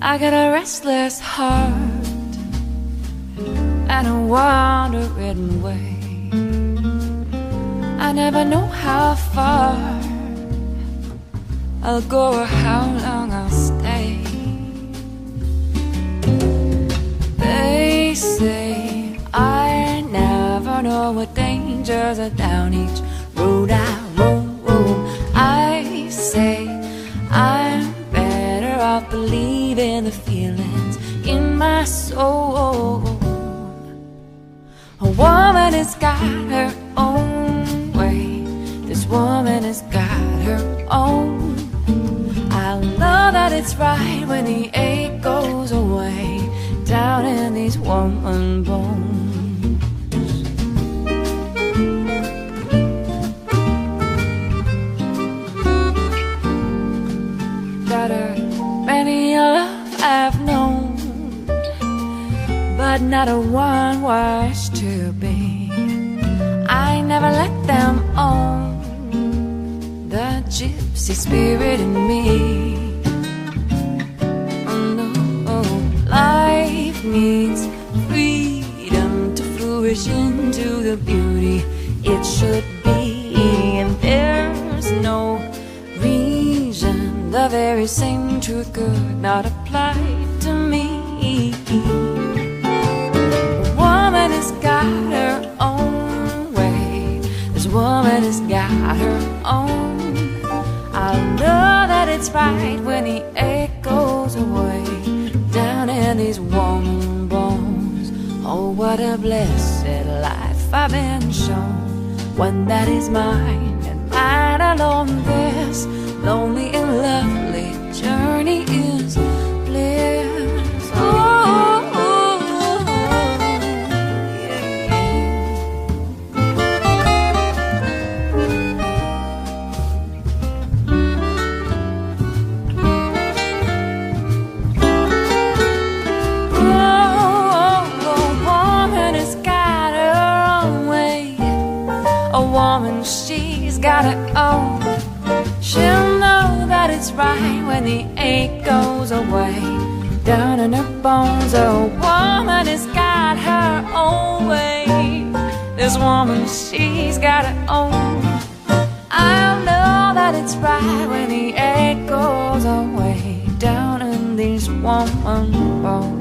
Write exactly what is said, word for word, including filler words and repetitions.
I got a restless heart and a wandering way. I never know how far I'll go or how long I'll stay. They say I never know what dangers are down each road I roam. I say I'm better off believing the feelings in my soul. A woman has got her own way. This woman has got her own. I know that it's right when the ache goes away down in these woman bones. Better many a love I've known, but not a one was to be. I never let them own the gypsy spirit in me. Oh no, life needs freedom to flourish into the beauty it should be. And there's no reason the very same truth could not apply to me. A woman has got her own way. This woman has got her own. I know that it's right when the ache goes away down in these woman bones. Oh, what a blessed life I've been shown, one that is mine and mine alone. This lonely and lovely journey is bliss. Oh, oh, oh, yeah, oh, oh, a woman has got her own way. A woman, she's got her own. She'll know that it's right when the ache goes away down in her bones. A woman has got her own way. This woman, she's got her own. I know that it's right when the ache goes away down in these woman bones.